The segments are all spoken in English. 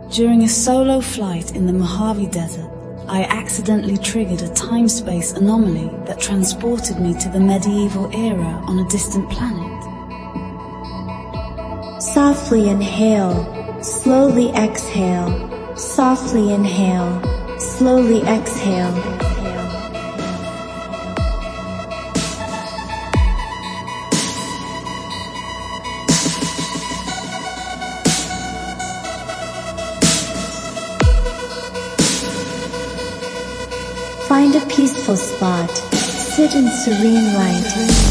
During a solo flight in the Mojave Desert, I accidentally triggered a time-space anomaly that transported me to the medieval era on a distant planet. Softly inhale, slowly exhale. Softly inhale, slowly exhale. Find a peaceful spot. Sit in serene light.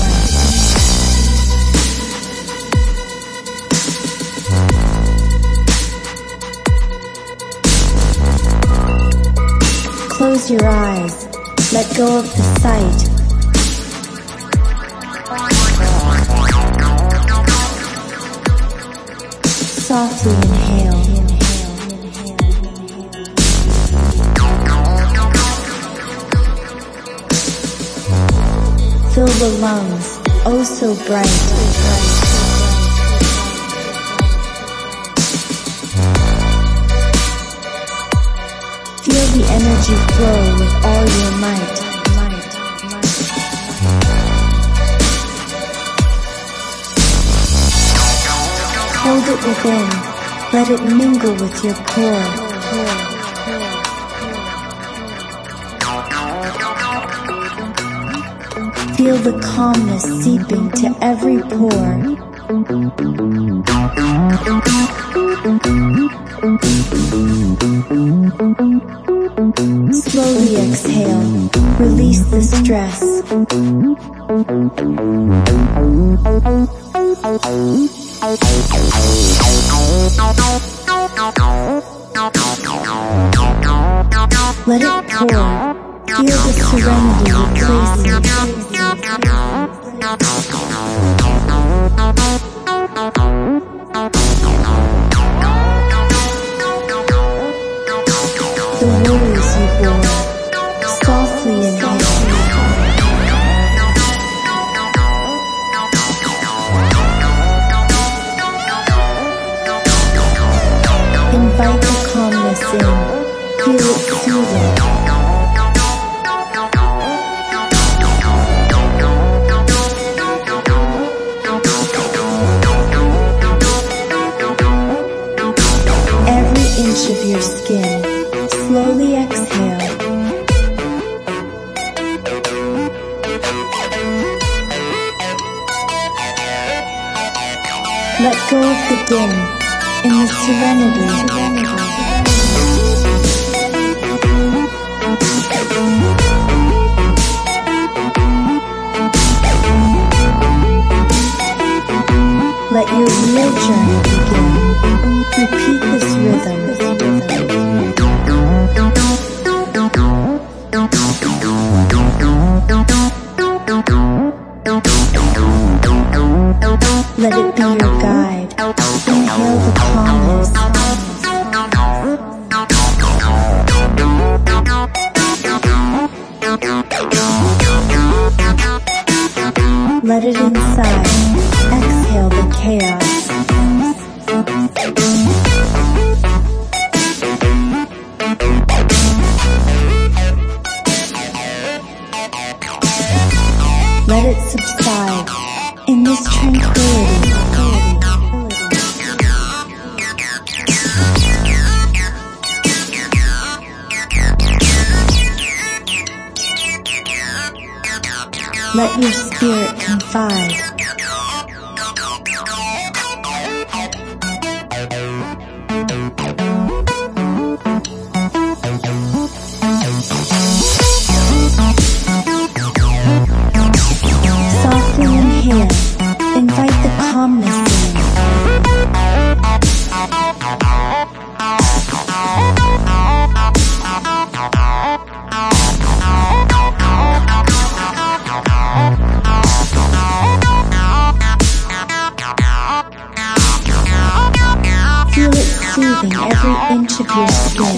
Close your eyes. Let go of the sight. Softly inhale. Fill the lungs, oh so bright. Feel the energy flow with all your might. Hold it within, let it mingle with your core. Feel the calmness seeping to every pore. Slowly exhale, release the stress. Let it pour. Feel the serenity replacing. The worries you bore, softly inhale. Invite the calmness in, feel it soothing. Of your skin, slowly exhale. Let go of the dim in the serenity. Let your real journey begin. Repeat this rhythm. Let it be your guide. Inhale the calmness. Let it inside. Exhale the chaos. Let it subside in this tranquility. Let your spirit confide. Softly inhale. Invite the calmness in. Feel it soothing every inch of your skin.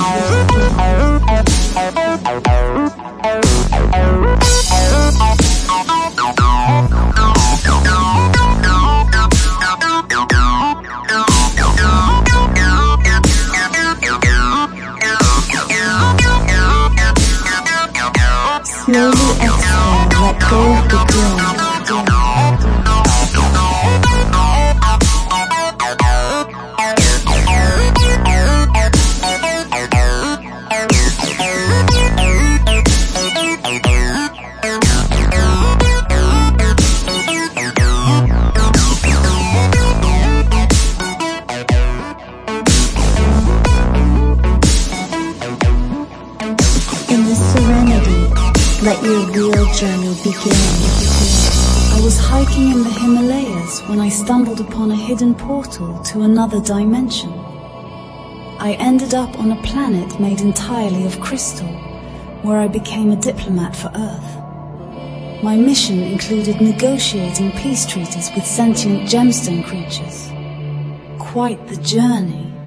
hiking in the Himalayas when I stumbled upon a hidden portal to another dimension. I ended up on a planet made entirely of crystal, where I became a diplomat for Earth. My mission included negotiating peace treaties with sentient gemstone creatures. Quite the journey.